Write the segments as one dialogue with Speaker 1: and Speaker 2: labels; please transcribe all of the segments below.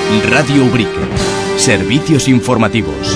Speaker 1: Radio Ubrique. Servicios informativos.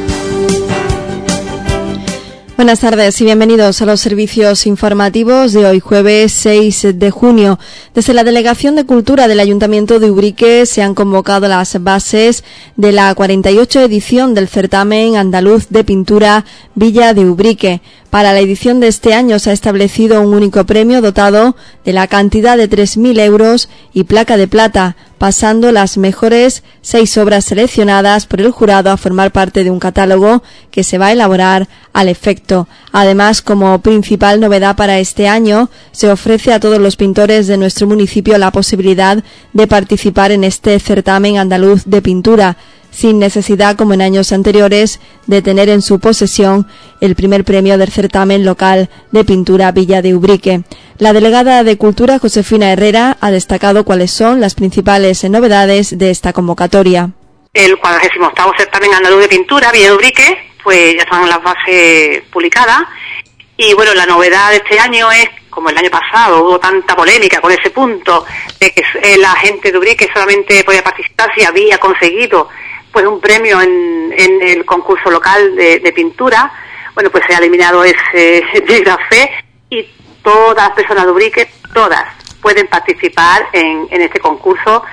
Speaker 2: Buenas tardes y bienvenidos a los servicios informativos de hoy, jueves 6 de junio. Desde la Delegación de Cultura del Ayuntamiento de Ubrique se han convocado las bases de la 48 edición del certamen andaluz de pintura Villa de Ubrique. Para la edición de este año se ha establecido un único premio dotado de la cantidad de 3.000 euros y placa de plata, pasando las mejores 6 obras seleccionadas por el jurado a formar parte de un catálogo que se va a elaborar al efecto. Además, como principal novedad para este año, se ofrece a todos los pintores de nuestro municipio la posibilidad de participar en este certamen andaluz de pintura, sin necesidad, como en años anteriores, de tener en su posesión el primer premio del certamen local de pintura Villa de Ubrique. La delegada de Cultura, Josefina Herrera, ha destacado cuáles son las principales novedades de esta convocatoria.
Speaker 3: El 48º certamen andaluz de pintura Villa de Ubrique, pues ya están las bases publicadas. Y bueno, la novedad de este año es, como el año pasado hubo tanta polémica con ese punto de que la gente de Ubrique solamente podía participar si había conseguido pues un premio en el concurso local de pintura. Bueno, pues se ha eliminado ese epígrafe y todas las personas de Ubrique, todas, pueden participar en este concurso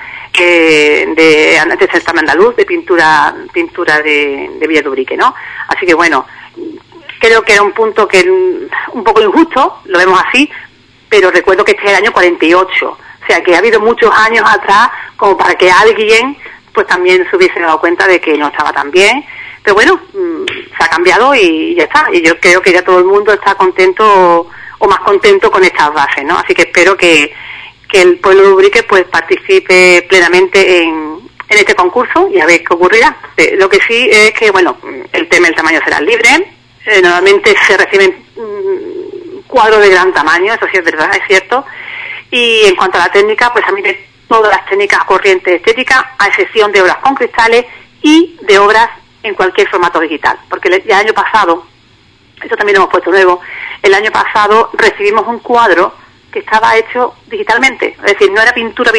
Speaker 3: de certamen andaluz de pintura de Villa de Ubrique, ¿no? Así que bueno, creo que era un punto que un poco injusto, lo vemos así, pero recuerdo que este es el año 48, o sea que ha habido muchos años atrás como para que alguien pues también se hubiese dado cuenta de que no estaba tan bien, pero bueno, se ha cambiado y ya está, y yo creo que ya todo el mundo está contento o más contento con estas bases, ¿no? Así que espero que el pueblo de Ubrique pues participe plenamente en este concurso y a ver qué ocurrirá. Lo que sí es que, bueno, el tamaño será libre, normalmente se reciben cuadros de gran tamaño, eso sí es verdad, es cierto, y en cuanto a la técnica, pues a mí de todas las técnicas corrientes estéticas, a excepción de obras con cristales y de obras en cualquier formato digital, porque el año pasado, esto también lo hemos puesto nuevo, el año pasado recibimos un cuadro que estaba hecho digitalmente, es decir, no era pintura,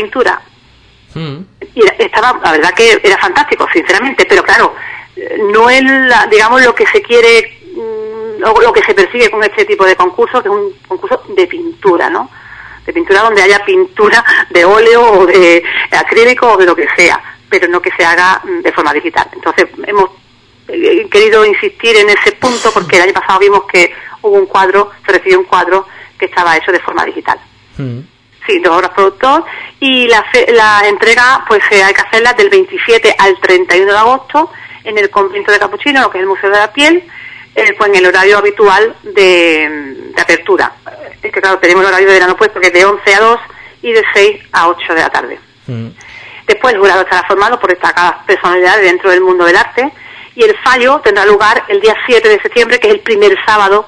Speaker 3: y estaba, la verdad que era fantástico, sinceramente, pero claro, no es digamos lo que se quiere, lo que se persigue con este tipo de concurso, que es un concurso de pintura, ¿no? De pintura donde haya pintura de óleo o de acrílico o de lo que sea, pero no que se haga de forma digital. Entonces hemos querido insistir en ese punto porque el año pasado vimos que se recibió un cuadro que estaba hecho de forma digital. Sí, 2 obras productor, y la entrega pues hay que hacerla del 27 al 31 de agosto en el convento de Capuchinos, lo que es el Museo de la Piel, pues en el horario habitual de apertura. Es que claro, tenemos el horario de verano puesto que es de 11 a 2 y de 6 a 8 de la tarde. Después el jurado estará formado por destacadas personalidades dentro del mundo del arte y el fallo tendrá lugar el día 7 de septiembre, que es el primer sábado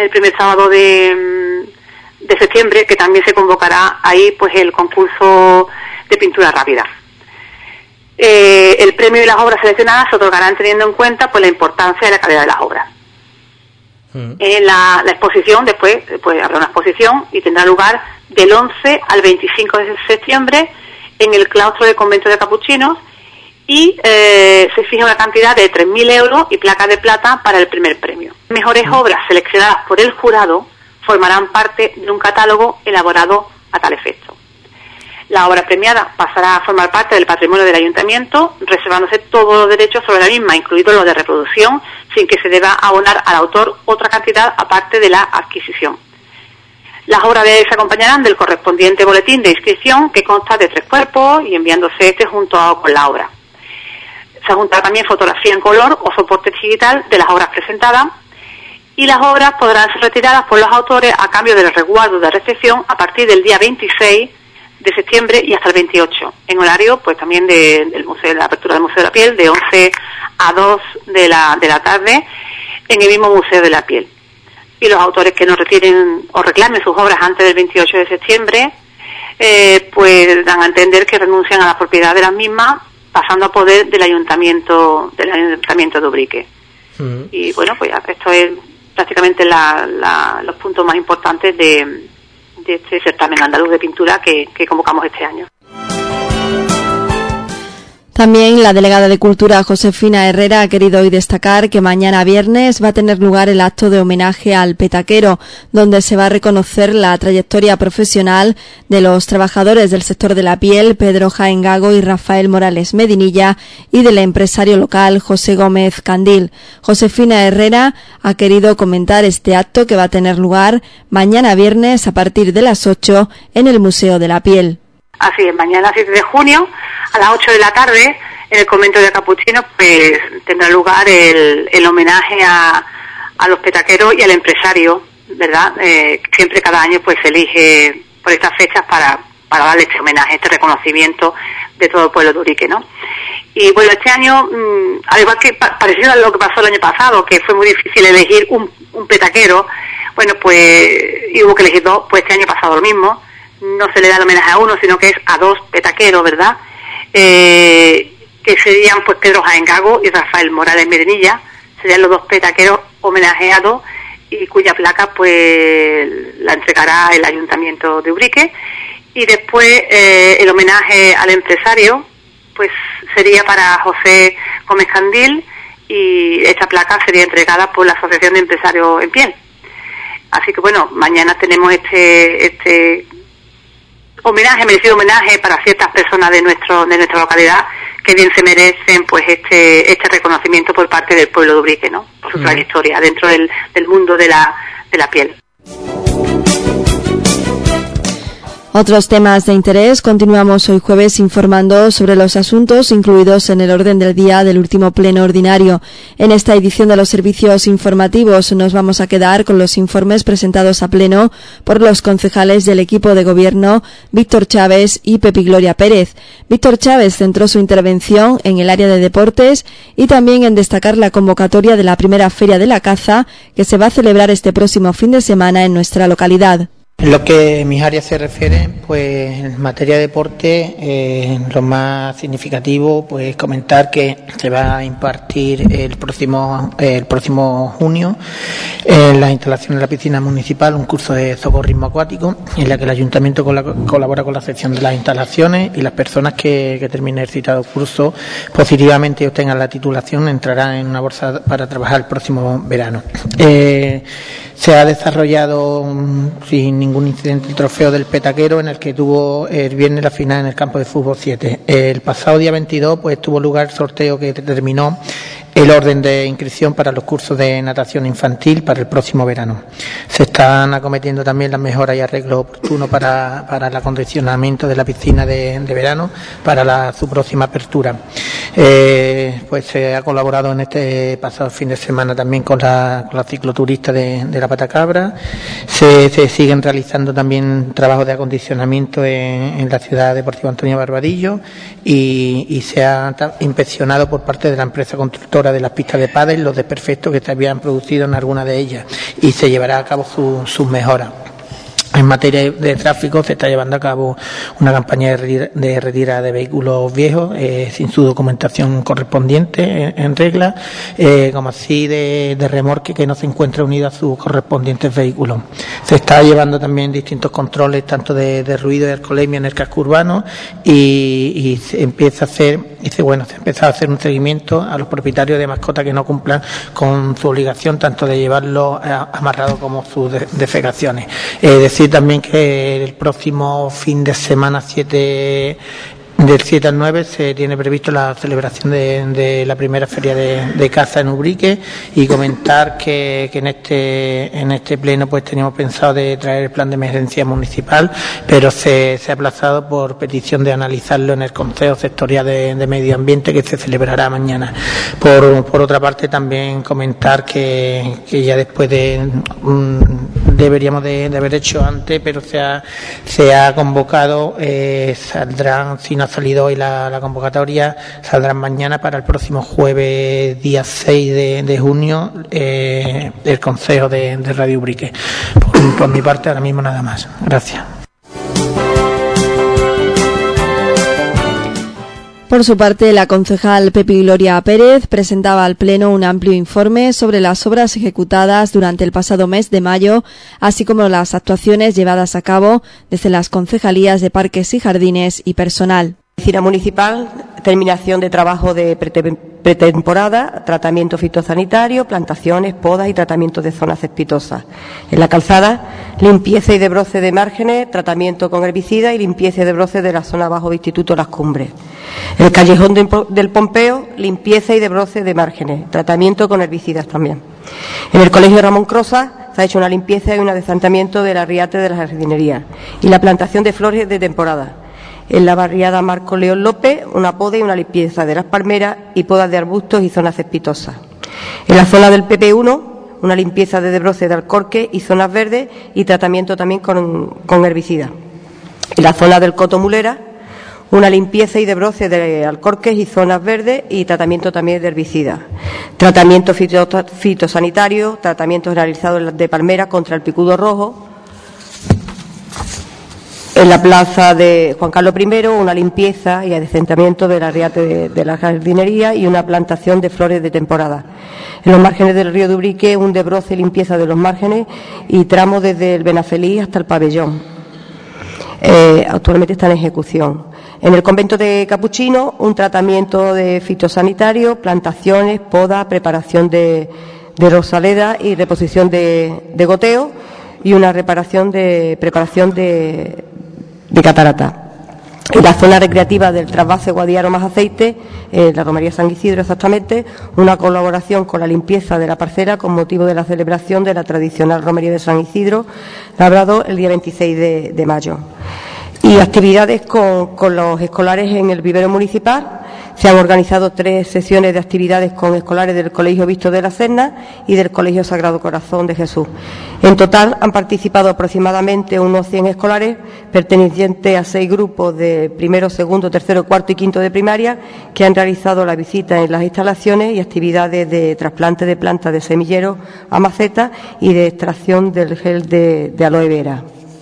Speaker 3: de septiembre, que también se convocará ahí pues el concurso de pintura rápida. El premio y las obras seleccionadas se otorgarán teniendo en cuenta pues la importancia y la calidad de las obras. La exposición después pues habrá una exposición y tendrá lugar del 11 al 25 de septiembre en el claustro del convento de Capuchinos y se fija una cantidad de 3.000 euros y placa de plata para el primer premio. Mejores obras seleccionadas por el jurado formarán parte de un catálogo elaborado a tal efecto. La obra premiada pasará a formar parte del patrimonio del ayuntamiento, reservándose todos los derechos sobre la misma, incluidos los de reproducción, sin que se deba abonar al autor otra cantidad aparte de la adquisición. Las obras se acompañarán del correspondiente boletín de inscripción, que consta de 3 cuerpos, y enviándose junto con la obra. Se juntará también fotografía en color o soporte digital de las obras presentadas, y las obras podrán ser retiradas por los autores a cambio del resguardo de recepción a partir del día 26 de septiembre y hasta el 28, en horario pues también del museo, de la apertura del Museo de la Piel, de 11 a 2 de la tarde, en el mismo Museo de la Piel. Y los autores que no retiren o reclamen sus obras antes del 28 de septiembre, pues dan a entender que renuncian a la propiedad de las mismas, pasando a poder del Ayuntamiento de Ubrique. Y bueno, pues esto es prácticamente los puntos más importantes de este certamen andaluz de pintura que convocamos este año.
Speaker 2: También la delegada de Cultura, Josefina Herrera, ha querido hoy destacar que mañana viernes va a tener lugar el acto de homenaje al petaquero, donde se va a reconocer la trayectoria profesional de los trabajadores del sector de la piel, Pedro Jaén Gago y Rafael Morales Medinilla, y del empresario local, José Gómez Candil. Josefina Herrera ha querido comentar este acto que va a tener lugar mañana viernes a partir de las 8 en el Museo de la Piel.
Speaker 3: Así es, mañana 7 de junio a las 8 de la tarde en el convento de Capuchinos pues tendrá lugar el homenaje a los petaqueros y al empresario, ¿verdad? Siempre cada año pues se elige por estas fechas para darle este homenaje, este reconocimiento de todo el pueblo de Ubrique, ¿no? Y bueno, este año, al igual que parecido a lo que pasó el año pasado, que fue muy difícil elegir un petaquero, bueno, pues y hubo que elegir dos, pues este año ha pasado lo mismo. No se le da el homenaje a uno, sino que es a dos petaqueros, ¿verdad? Que serían pues Pedro Jaén Gago y Rafael Morales Medinilla, serían los dos petaqueros homenajeados y cuya placa pues la entregará el Ayuntamiento de Ubrique. Y después el homenaje al empresario pues sería para José Gómez Candil y esta placa sería entregada por la Asociación de Empresarios en Piel. Así que bueno, mañana tenemos este merecido homenaje para ciertas personas de nuestra localidad que bien se merecen pues este reconocimiento por parte del pueblo de Ubrique, ¿no? Por su trayectoria dentro del mundo de la piel.
Speaker 2: Otros temas de interés. Continuamos hoy jueves informando sobre los asuntos incluidos en el orden del día del último pleno ordinario. En esta edición de los servicios informativos nos vamos a quedar con los informes presentados a pleno por los concejales del equipo de gobierno Víctor Chávez y Pepi Gloria Pérez. Víctor Chávez centró su intervención en el área de deportes y también en destacar la convocatoria de la primera Feria de la Caza que se va a celebrar este próximo fin de semana en nuestra localidad.
Speaker 4: En lo que mis áreas se refiere, pues en materia de deporte, lo más significativo, pues comentar que se va a impartir el próximo junio en las instalaciones de la piscina municipal un curso de socorrismo acuático en la que el ayuntamiento colabora con la sección de las instalaciones y las personas que terminen el citado curso positivamente obtengan la titulación entrarán en una bolsa para trabajar el próximo verano. Se ha desarrollado sin ningún incidente el trofeo del petaquero en el que tuvo el viernes la final en el campo de fútbol 7. El pasado día 22 pues tuvo lugar el sorteo que determinó el orden de inscripción para los cursos de natación infantil para el próximo verano. Se están acometiendo también las mejoras y arreglos oportunos para el acondicionamiento de la piscina de verano para su próxima apertura. Pues se ha colaborado en este pasado fin de semana también con la cicloturista de la Patacabra. Se siguen realizando también trabajos de acondicionamiento en la ciudad deportiva Antonio Barbadillo y se ha inspeccionado por parte de la empresa constructora de las pistas de pádel los desperfectos que se habían producido en alguna de ellas y se llevará a cabo sus mejoras. En materia de tráfico se está llevando a cabo una campaña de retirada de vehículos viejos sin su documentación correspondiente en regla, como así de remolque que no se encuentra unido a sus correspondientes vehículos. Se está llevando también distintos controles tanto de ruido y alcoholemia en el casco urbano y se empieza a hacer un seguimiento a los propietarios de mascotas que no cumplan con su obligación tanto de llevarlo amarrado como sus defecaciones. Decir también que el próximo fin de semana del 7 al 9 se tiene previsto la celebración de la primera feria de caza en Ubrique y comentar que en este pleno pues teníamos pensado de traer el plan de emergencia municipal, pero se ha aplazado por petición de analizarlo en el Consejo Sectorial de Medio Ambiente que se celebrará mañana. Por otra parte también comentar que ya después deberíamos de haber hecho antes, pero se ha convocado, saldrán, si no ha salido hoy la convocatoria, saldrán mañana para el próximo jueves día 6 de junio el Consejo de Radio Ubrique. Por mi parte ahora mismo nada más. Gracias.
Speaker 2: Por su parte, la concejal Pepi Gloria Pérez presentaba al Pleno un amplio informe sobre las obras ejecutadas durante el pasado mes de mayo, así como las actuaciones llevadas a cabo desde las concejalías de Parques y Jardines y personal.
Speaker 5: La oficina municipal terminación de trabajo de pretemporada, tratamiento fitosanitario, plantaciones, podas y tratamiento de zonas cespitosas. En la calzada, limpieza y desbroce de márgenes, tratamiento con herbicida y limpieza y desbroce de la zona bajo de Instituto Las Cumbres. En el callejón del Pompeo, limpieza y desbroce de márgenes, tratamiento con herbicidas también. En el Colegio Ramón Crosa se ha hecho una limpieza y un adesantamiento del arriate de las jardinerías y la plantación de flores de temporada. En la barriada Marco León López, una poda y una limpieza de las palmeras y podas de arbustos y zonas cespitosas. En la zona del PP1, una limpieza de desbroce de alcorques y zonas verdes y tratamiento también con herbicidas. En la zona del Coto Mulera, una limpieza y desbroce de alcorques y zonas verdes y tratamiento también de herbicidas. Tratamiento fitosanitario, tratamiento generalizado de palmera contra el picudo rojo. En la plaza de Juan Carlos I, una limpieza y adesentamiento del arriate de la jardinería y una plantación de flores de temporada. En los márgenes del río de Ubrique, un desbroce y limpieza de los márgenes y tramos desde el Benafeliz hasta el pabellón. Actualmente está en ejecución. En el convento de Capuchino, un tratamiento de fitosanitario, plantaciones, poda, preparación de rosaleda y reposición de goteo y una preparación de catarata. En la zona recreativa del trasvase Guadiaro más aceite, la romería San Isidro exactamente, una colaboración con la limpieza de la parcela con motivo de la celebración de la tradicional romería de San Isidro, labrado el día 26 de mayo. Y actividades con los escolares en el vivero municipal. Se han organizado 3 sesiones de actividades con escolares del Colegio Visto de la Serna y del Colegio Sagrado Corazón de Jesús. En total han participado aproximadamente unos 100 escolares pertenecientes a 6 grupos de primero, segundo, tercero, cuarto y quinto de primaria que han realizado la visita en las instalaciones y actividades de trasplante de plantas de semillero a maceta y de extracción del gel de aloe vera.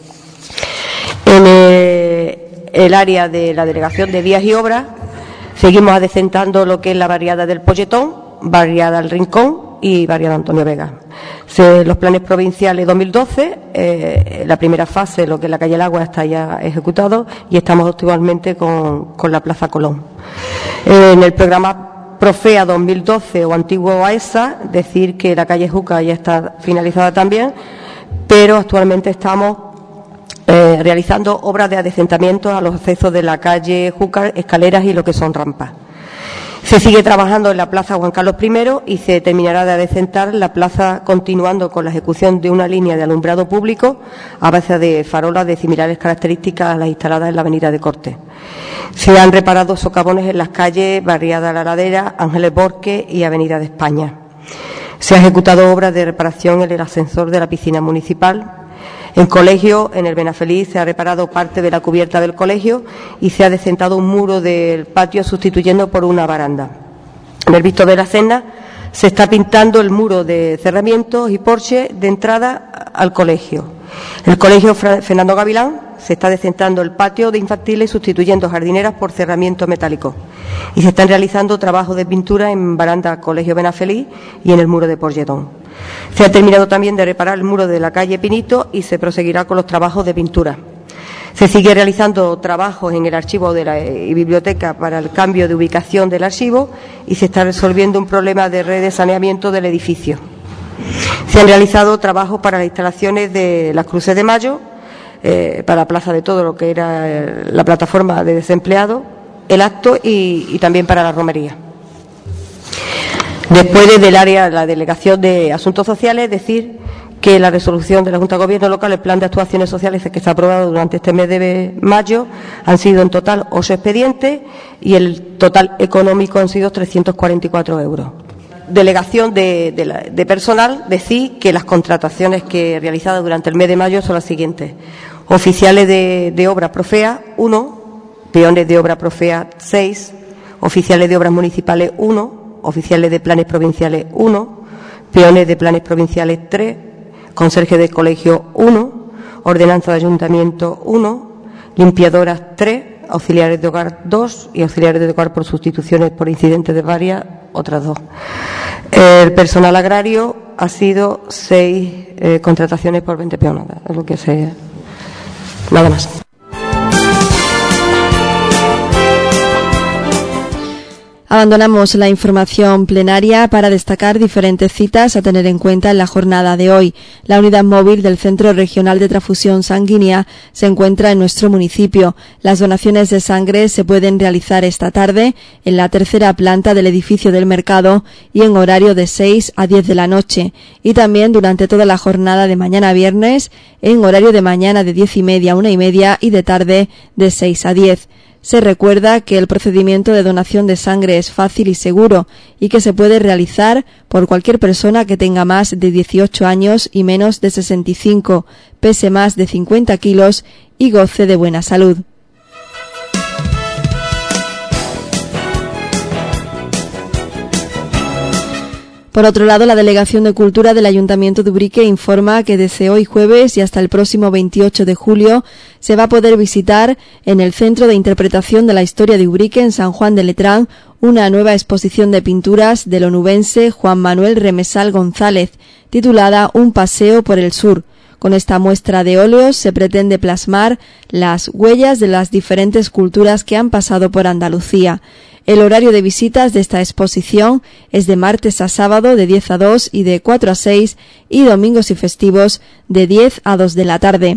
Speaker 5: En el área de la Delegación de Vías y Obras seguimos adecentando lo que es la barriada del Polletón, barriada El Rincón y barriada Antonio Vega. Los planes provinciales 2012, la primera fase, lo que es la calle El Agua, está ya ejecutado y estamos actualmente con la Plaza Colón. En el programa Profea 2012 o antiguo AESA, decir que la calle Júcar ya está finalizada también, pero actualmente estamos realizando obras de adecentamiento a los accesos de la calle Júcar, escaleras y lo que son rampas. Se sigue trabajando en la plaza Juan Carlos I y se terminará de adecentar la plaza continuando con la ejecución de una línea de alumbrado público a base de farolas de similares características a las instaladas en la avenida de Cortes. Se han reparado socavones en las calles Barriada La Ladera, Ángeles Borque y Avenida de España. Se ha ejecutado obras de reparación en el ascensor de la piscina municipal. En colegio, en el Benafeliz, se ha reparado parte de la cubierta del colegio y se ha adecentado un muro del patio sustituyendo por una baranda. En el Visto de la Serna se está pintando el muro de cerramientos y porche de entrada al colegio. En el colegio Fernando Gavilán se está adecentando el patio de infantiles sustituyendo jardineras por cerramientos metálicos. Y se están realizando trabajos de pintura en baranda Colegio Benafeliz y en el muro de Porlletón. Se ha terminado también de reparar el muro de la calle Pinito y se proseguirá con los trabajos de pintura. Se sigue realizando trabajos en el archivo de la biblioteca para el cambio de ubicación del archivo y se está resolviendo un problema de red de saneamiento del edificio. Se han realizado trabajos para las instalaciones de las Cruces de Mayo, para la Plaza de Todo, lo que era la plataforma de desempleados, el acto y también para la romería. Después, desde el área de la Delegación de Asuntos Sociales, decir que la resolución de la Junta de Gobierno Local, el Plan de Actuaciones Sociales que se ha aprobado durante este mes de mayo, han sido en total 8 expedientes y el total económico han sido 344 euros. Delegación de personal, decir que las contrataciones que realizadas durante el mes de mayo son las siguientes. Oficiales de obras Profea, 1, peones de obra Profea, 6, oficiales de obras municipales, 1, oficiales de planes provinciales, 1, peones de planes provinciales, 3, conserje de colegio, 1, ordenanza de ayuntamiento, 1, limpiadoras, 3, auxiliares de hogar, 2 y auxiliares de hogar por sustituciones por incidentes de varias, otras 2. El personal agrario ha sido 6 contrataciones por 20 peonadas, es lo que se... Nada más.
Speaker 2: Abandonamos la información plenaria para destacar diferentes citas a tener en cuenta en la jornada de hoy. La unidad móvil del Centro Regional de Transfusión Sanguínea se encuentra en nuestro municipio. Las donaciones de sangre se pueden realizar esta tarde en la tercera planta del edificio del mercado y en horario de 6 a 10 de la noche. Y también durante toda la jornada de mañana viernes en horario de mañana de 10:30 a 1:30 y de tarde de 6 a 10. Se recuerda que el procedimiento de donación de sangre es fácil y seguro y que se puede realizar por cualquier persona que tenga más de 18 años y menos de 65, pese más de 50 kilos y goce de buena salud. Por otro lado, la Delegación de Cultura del Ayuntamiento de Ubrique informa que desde hoy jueves y hasta el próximo 28 de julio se va a poder visitar en el Centro de Interpretación de la Historia de Ubrique en San Juan de Letrán una nueva exposición de pinturas del onubense Juan Manuel Remesal González, titulada Un paseo por el sur. Con esta muestra de óleos se pretende plasmar las huellas de las diferentes culturas que han pasado por Andalucía. El horario de visitas de esta exposición es de martes a sábado de 10 a 2 y de 4 a 6 y domingos y festivos de 10 a 2 de la tarde.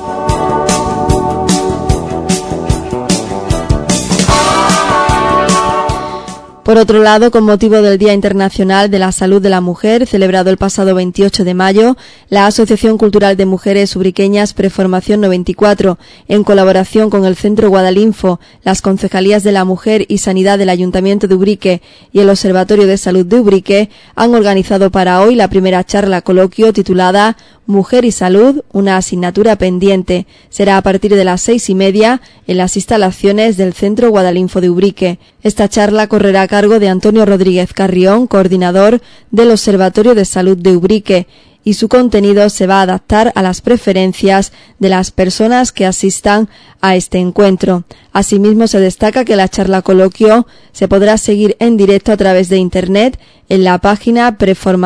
Speaker 2: Por otro lado, con motivo del Día Internacional de la Salud de la Mujer, celebrado el pasado 28 de mayo, la Asociación Cultural de Mujeres Ubriqueñas Preformación 94, en colaboración con el Centro Guadalinfo, las Concejalías de la Mujer y Sanidad del Ayuntamiento de Ubrique y el Observatorio de Salud de Ubrique, han organizado para hoy la primera charla coloquio titulada Mujer y Salud, una asignatura pendiente. Será a partir de las 6:30 en las instalaciones del Centro Guadalinfo de Ubrique. Esta charla correrá a cargo de Antonio Rodríguez Carrión, coordinador del Observatorio de Salud de Ubrique, y su contenido se va a adaptar a las preferencias de las personas que asistan a este encuentro. Asimismo, se destaca que la charla coloquio se podrá seguir en directo a través de Internet en la página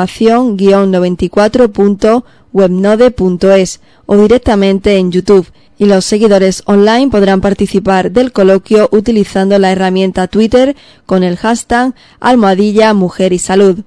Speaker 2: preformación-94.webnode.es o directamente en YouTube, y los seguidores online podrán participar del coloquio utilizando la herramienta Twitter con el hashtag #Mujer y Salud.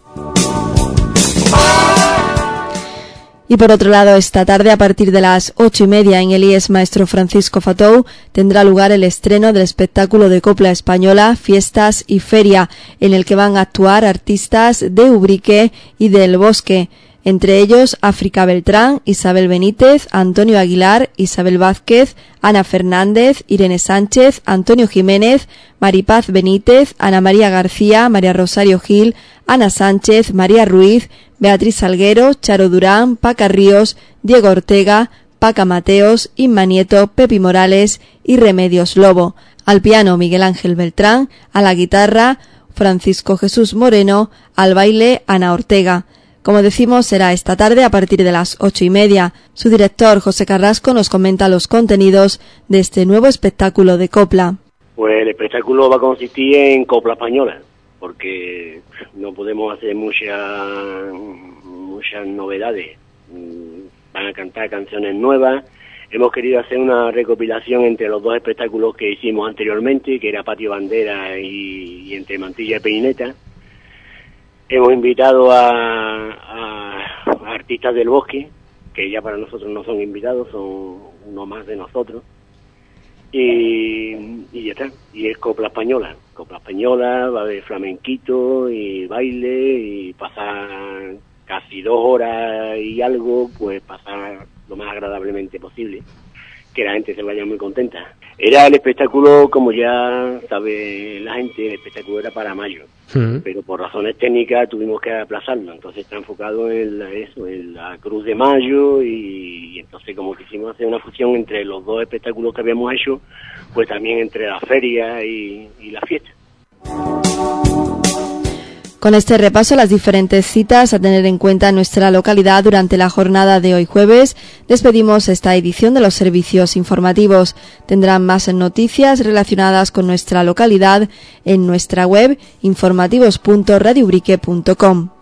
Speaker 2: Y por otro lado, esta tarde, a partir de las 8:30 en el IES Maestro Francisco Fatou, tendrá lugar el estreno del espectáculo de copla española Fiestas y Feria, en el que van a actuar artistas de Ubrique y del Bosque, entre ellos África Beltrán, Isabel Benítez, Antonio Aguilar, Isabel Vázquez, Ana Fernández, Irene Sánchez, Antonio Jiménez, Maripaz Benítez, Ana María García, María Rosario Gil, Ana Sánchez, María Ruiz, Beatriz Salguero, Charo Durán, Paca Ríos, Diego Ortega, Paca Mateos, Inma Nieto, Pepi Morales y Remedios Lobo. Al piano Miguel Ángel Beltrán, a la guitarra Francisco Jesús Moreno, al baile Ana Ortega. Como decimos, será esta tarde a partir de las 8:30. Su director, José Carrasco, nos comenta los contenidos de este nuevo espectáculo de copla.
Speaker 6: Pues el espectáculo va a consistir en copla española, porque no podemos hacer muchas novedades. Van a cantar canciones nuevas. Hemos querido hacer una recopilación entre los dos espectáculos que hicimos anteriormente, que era Patio Bandera y Entre Mantilla y Peineta. Hemos invitado a artistas del Bosque, que ya para nosotros no son invitados, son uno más de nosotros. Y ya está. Y es copla española. Copla española, va a haber flamenquito y baile y pasar casi 2 horas y algo, pues pasar lo más agradablemente posible, que la gente se vaya muy contenta. Era el espectáculo, como ya sabe la gente, el espectáculo era para mayo, pero por razones técnicas tuvimos que aplazarlo, entonces está enfocado en la Cruz de Mayo, y entonces como quisimos hacer una fusión entre los dos espectáculos que habíamos hecho, pues también entre la feria y la fiesta.
Speaker 2: Con este repaso, las diferentes citas a tener en cuenta en nuestra localidad durante la jornada de hoy jueves, despedimos esta edición de los servicios informativos. Tendrán más noticias relacionadas con nuestra localidad en nuestra web informativos.radioubrique.com.